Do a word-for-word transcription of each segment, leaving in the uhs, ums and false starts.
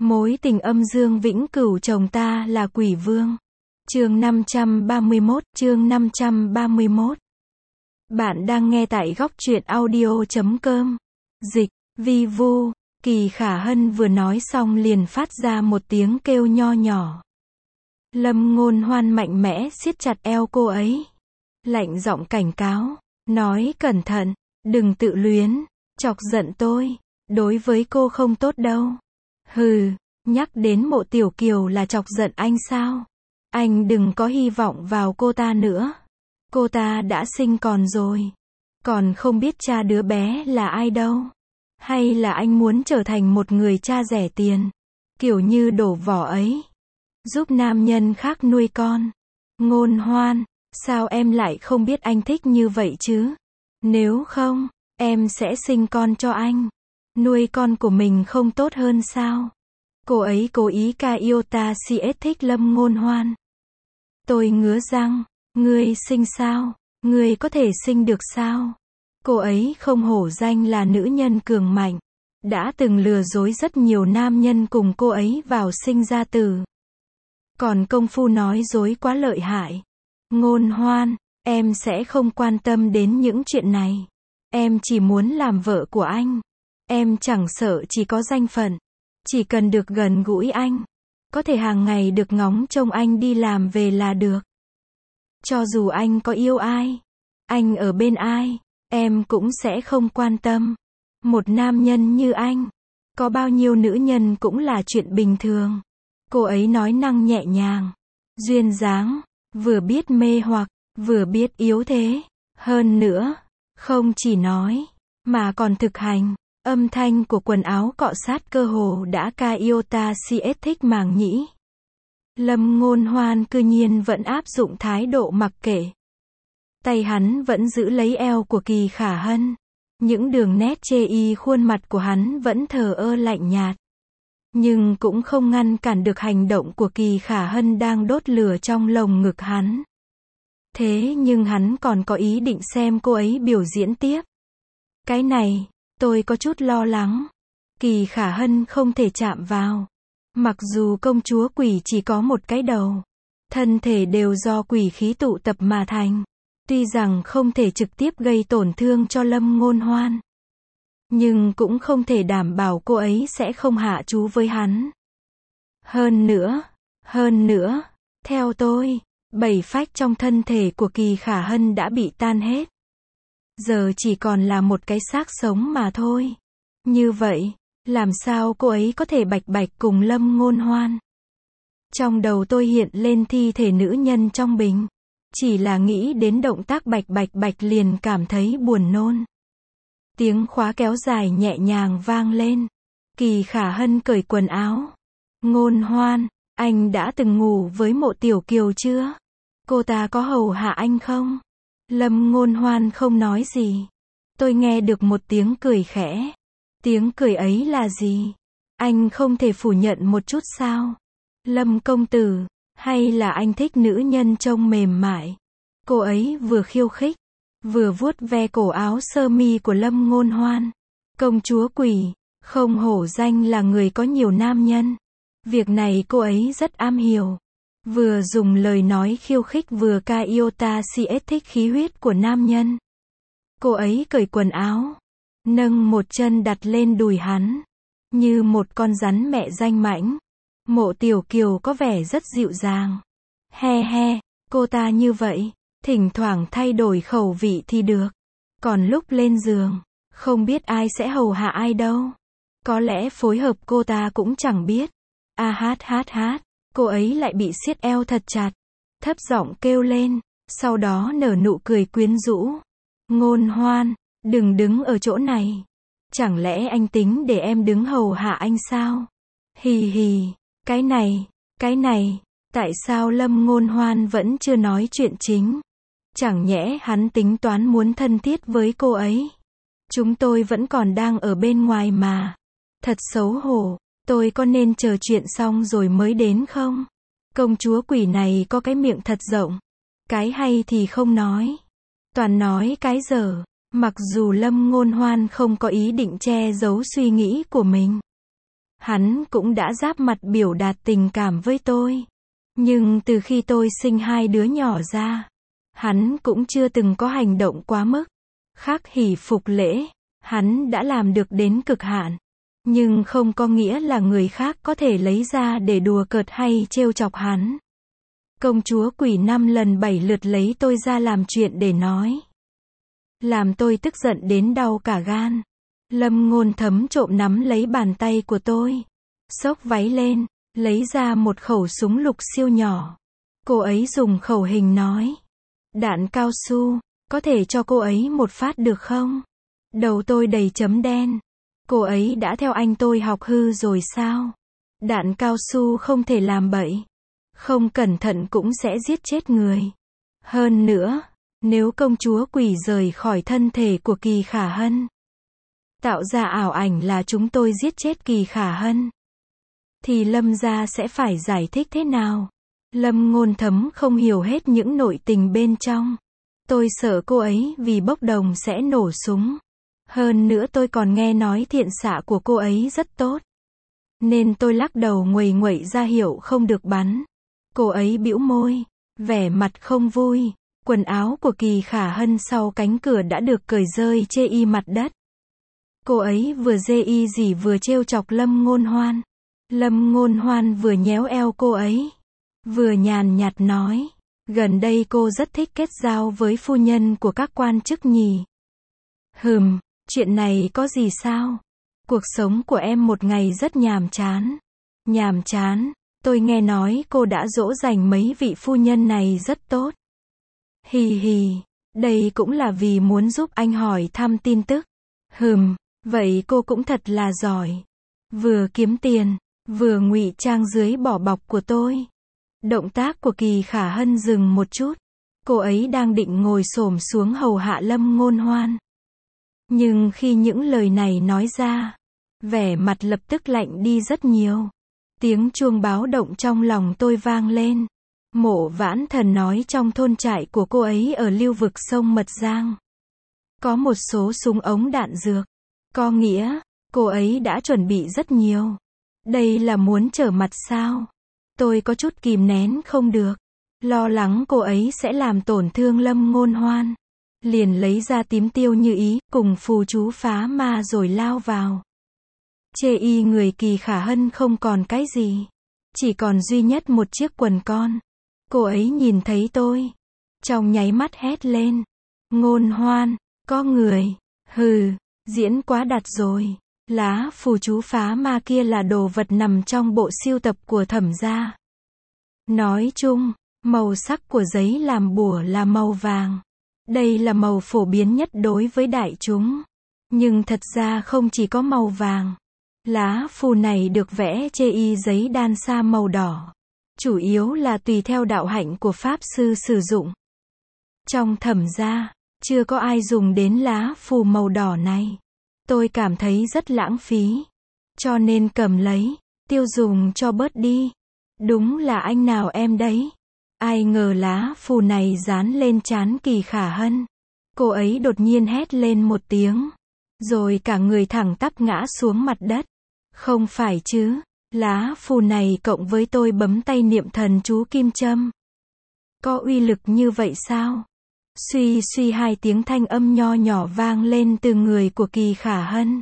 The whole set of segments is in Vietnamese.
Mối tình âm dương vĩnh cửu chồng ta là quỷ vương. Chương năm trăm ba mươi mốt, chương năm trăm ba mươi mốt. Bạn đang nghe tại góc truyện audio chấm com. Dịch, vi vu, Kỳ Khả Hân vừa nói xong liền phát ra một tiếng kêu nho nhỏ. Lâm Ngôn Hoan mạnh mẽ siết chặt eo cô ấy. Lạnh giọng cảnh cáo, nói cẩn thận, đừng tự luyến, chọc giận tôi, đối với cô không tốt đâu. Hừ, nhắc đến Mộ Tiểu Kiều là chọc giận anh sao? Anh đừng có hy vọng vào cô ta nữa. Cô ta đã sinh con rồi. Còn không biết cha đứa bé là ai đâu. Hay là anh muốn trở thành một người cha rẻ tiền, kiểu như đổ vỏ ấy, giúp nam nhân khác nuôi con. Ngôn Hoan, sao em lại không biết anh thích như vậy chứ? Nếu không, em sẽ sinh con cho anh. Nuôi con của mình không tốt hơn sao? Cô ấy cố ý ca yêu ta siết thích Lâm Ngôn Hoan. Tôi ngứa răng, ngươi sinh sao? Ngươi có thể sinh được sao? Cô ấy không hổ danh là nữ nhân cường mạnh, đã từng lừa dối rất nhiều nam nhân cùng cô ấy vào sinh ra tử. Còn công phu nói dối quá lợi hại. Ngôn Hoan, em sẽ không quan tâm đến những chuyện này. Em chỉ muốn làm vợ của anh. Em chẳng sợ chỉ có danh phận, chỉ cần được gần gũi anh, có thể hàng ngày được ngóng trông anh đi làm về là được. Cho dù anh có yêu ai, anh ở bên ai, em cũng sẽ không quan tâm. Một nam nhân như anh, có bao nhiêu nữ nhân cũng là chuyện bình thường. Cô ấy nói năng nhẹ nhàng, duyên dáng, vừa biết mê hoặc, vừa biết yếu thế. Hơn nữa, không chỉ nói, mà còn thực hành. Âm thanh của quần áo cọ sát cơ hồ đã ca yêu ta siết thích màng nhĩ. Lâm Ngôn Hoan cư nhiên vẫn áp dụng thái độ mặc kệ. Tay hắn vẫn giữ lấy eo của Kỳ Khả Hân. Những đường nét chê y khuôn mặt của hắn vẫn thờ ơ lạnh nhạt. Nhưng cũng không ngăn cản được hành động của Kỳ Khả Hân đang đốt lửa trong lồng ngực hắn. Thế nhưng hắn còn có ý định xem cô ấy biểu diễn tiếp. Cái này, tôi có chút lo lắng. Kỳ Khả Hân không thể chạm vào. Mặc dù công chúa quỷ chỉ có một cái đầu, thân thể đều do quỷ khí tụ tập mà thành. Tuy rằng không thể trực tiếp gây tổn thương cho Lâm Ngôn Hoan, nhưng cũng không thể đảm bảo cô ấy sẽ không hạ chú với hắn. Hơn nữa, hơn nữa, theo tôi, bảy phách trong thân thể của Kỳ Khả Hân đã bị tan hết. Giờ chỉ còn là một cái xác sống mà thôi. Như vậy, làm sao cô ấy có thể bạch bạch cùng Lâm Ngôn Hoan? Trong đầu tôi hiện lên thi thể nữ nhân trong bình. Chỉ là nghĩ đến động tác bạch bạch bạch liền cảm thấy buồn nôn. Tiếng khóa kéo dài nhẹ nhàng vang lên. Kỳ Khả Hân cởi quần áo. Ngôn Hoan, anh đã từng ngủ với Mộ Tiểu Kiều chưa? Cô ta có hầu hạ anh không? Lâm Ngôn Hoan không nói gì. Tôi nghe được một tiếng cười khẽ. Tiếng cười ấy là gì? Anh không thể phủ nhận một chút sao? Lâm công tử, hay là anh thích nữ nhân trông mềm mại? Cô ấy vừa khiêu khích, vừa vuốt ve cổ áo sơ mi của Lâm Ngôn Hoan. Công chúa quỷ, không hổ danh là người có nhiều nam nhân. Việc này cô ấy rất am hiểu. Vừa dùng lời nói khiêu khích vừa ca yêu ta siết thích khí huyết của nam nhân. Cô ấy cởi quần áo, nâng một chân đặt lên đùi hắn, như một con rắn mẹ danh mãnh. Mộ Tiểu Kiều có vẻ rất dịu dàng. He he, cô ta như vậy, thỉnh thoảng thay đổi khẩu vị thì được. Còn lúc lên giường, không biết ai sẽ hầu hạ ai đâu. Có lẽ phối hợp cô ta cũng chẳng biết. A hát hát hát, cô ấy lại bị siết eo thật chặt. Thấp giọng kêu lên, sau đó nở nụ cười quyến rũ. Ngôn Hoan, đừng đứng ở chỗ này. Chẳng lẽ anh tính để em đứng hầu hạ anh sao? Hì hì, cái này, cái này, tại sao Lâm Ngôn Hoan vẫn chưa nói chuyện chính? Chẳng nhẽ hắn tính toán muốn thân thiết với cô ấy? Chúng tôi vẫn còn đang ở bên ngoài mà. Thật xấu hổ, tôi có nên chờ chuyện xong rồi mới đến không? Công chúa quỷ này có cái miệng thật rộng. Cái hay thì không nói, toàn nói cái dở. Mặc dù Lâm Ngôn Hoan không có ý định che giấu suy nghĩ của mình, Hắn cũng đã giáp mặt biểu đạt tình cảm với tôi. Nhưng từ khi tôi sinh hai đứa nhỏ ra, hắn cũng chưa từng có hành động quá mức. Khắc hỷ phục lễ, hắn đã làm được đến cực hạn. Nhưng không có nghĩa là người khác có thể lấy ra để đùa cợt hay trêu chọc hắn. Công chúa Quỷ năm lần bảy lượt lấy tôi ra làm chuyện để nói. Làm tôi tức giận đến đau cả gan. Lâm Ngôn Thấm trộm nắm lấy bàn tay của tôi, xốc váy lên, lấy ra một khẩu súng lục siêu nhỏ. Cô ấy dùng khẩu hình nói. Đạn cao su, có thể cho cô ấy một phát được không? Đầu tôi đầy chấm đen. Cô ấy đã theo anh tôi học hư rồi sao? Đạn cao su không thể làm bậy. Không cẩn thận cũng sẽ giết chết người. Hơn nữa, nếu công chúa Quỷ rời khỏi thân thể của Kỳ Khả Hân, tạo ra ảo ảnh là chúng tôi giết chết Kỳ Khả Hân, thì Lâm gia sẽ phải giải thích thế nào? Lâm Ngôn Thấm không hiểu hết những nội tình bên trong. Tôi sợ cô ấy vì bốc đồng sẽ nổ súng. Hơn nữa tôi còn nghe nói thiện xạ của cô ấy rất tốt. Nên tôi lắc đầu nguầy nguậy ra hiệu không được bắn. Cô ấy bĩu môi, vẻ mặt không vui. Quần áo của Kỳ Khả Hân sau cánh cửa đã được cởi rơi chê y mặt đất. Cô ấy vừa dê y gì vừa trêu chọc Lâm Ngôn Hoan. Lâm Ngôn Hoan vừa nhéo eo cô ấy, vừa nhàn nhạt nói, gần đây cô rất thích kết giao với phu nhân của các quan chức nhỉ. Hừm, chuyện này có gì sao? Cuộc sống của em một ngày rất nhàm chán. Nhàm chán, tôi nghe nói cô đã dỗ dành mấy vị phu nhân này rất tốt. Hì hì, đây cũng là vì muốn giúp anh hỏi thăm tin tức. Hừm, vậy cô cũng thật là giỏi. Vừa kiếm tiền, vừa ngụy trang dưới vỏ bọc của tôi. Động tác của Kỳ Khả Hân dừng một chút. Cô ấy đang định ngồi xổm xuống hầu hạ Lâm Ngôn Hoan. Nhưng khi những lời này nói ra, vẻ mặt lập tức lạnh đi rất nhiều. Tiếng chuông báo động trong lòng tôi vang lên. Mộ Vãn Thần nói trong thôn trại của cô ấy ở lưu vực sông Mật Giang có một số súng ống đạn dược. Có nghĩa, cô ấy đã chuẩn bị rất nhiều. Đây là muốn trở mặt sao? Tôi có chút kìm nén không được. Lo lắng cô ấy sẽ làm tổn thương Lâm Ngôn Hoan. Liền lấy ra tím tiêu như ý, cùng phù chú phá ma rồi lao vào. Chê y người Kỳ Khả Hân không còn cái gì. Chỉ còn duy nhất một chiếc quần con. Cô ấy nhìn thấy tôi. Trong nháy mắt hét lên. Ngôn Hoan, có người. Hừ, diễn quá đạt rồi. Lá phù chú phá ma kia là đồ vật nằm trong bộ sưu tập của Thẩm gia. Nói chung, màu sắc của giấy làm bùa là màu vàng. Đây là màu phổ biến nhất đối với đại chúng. Nhưng thật ra không chỉ có màu vàng. Lá phù này được vẽ chê y giấy đan sa màu đỏ. Chủ yếu là tùy theo đạo hạnh của Pháp Sư sử dụng. Trong Thẩm gia, chưa có ai dùng đến lá phù màu đỏ này. Tôi cảm thấy rất lãng phí. Cho nên cầm lấy, tiêu dùng cho bớt đi. Đúng là anh nào em đấy. Ai ngờ lá phù này dán lên trán Kỳ Khả Hân. Cô ấy đột nhiên hét lên một tiếng. Rồi cả người thẳng tắp ngã xuống mặt đất. Không phải chứ, lá phù này cộng với tôi bấm tay niệm thần chú kim châm. Có uy lực như vậy sao? Suy suy hai tiếng thanh âm nho nhỏ vang lên từ người của Kỳ Khả Hân.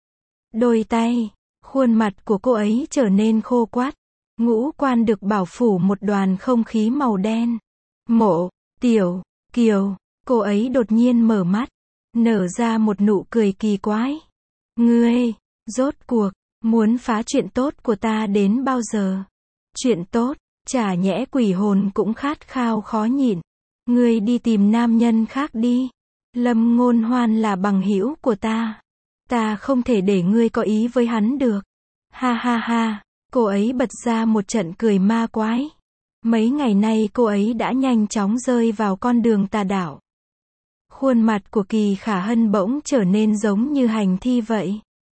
Đôi tay, khuôn mặt của cô ấy trở nên khô quắt. Ngũ quan được bảo phủ một đoàn không khí màu đen. Mộ, Tiểu, Kiều, cô ấy đột nhiên mở mắt, nở ra một nụ cười kỳ quái. Ngươi, rốt cuộc, muốn phá chuyện tốt của ta đến bao giờ? Chuyện tốt, chả nhẽ quỷ hồn cũng khát khao khó nhịn. Ngươi đi tìm nam nhân khác đi. Lâm Ngôn Hoan là bằng hữu của ta. Ta không thể để ngươi có ý với hắn được. Ha ha ha, cô ấy bật ra một trận cười ma quái. Mấy ngày nay cô ấy đã nhanh chóng rơi vào con đường tà đạo. Khuôn mặt của Kỳ Khả Hân bỗng trở nên giống như hành thi vậy.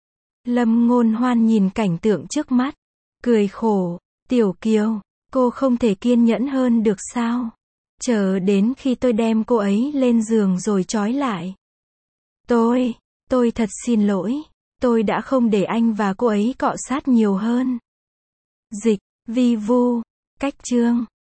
Lâm Ngôn Hoan nhìn cảnh tượng trước mắt, cười khổ. Tiểu Kiều, cô không thể kiên nhẫn hơn được sao? Chờ đến khi tôi đem cô ấy lên giường rồi trói lại. Tôi, tôi thật xin lỗi. Tôi đã không để anh và cô ấy cọ sát nhiều hơn. Dịch, vi vu, cách chương.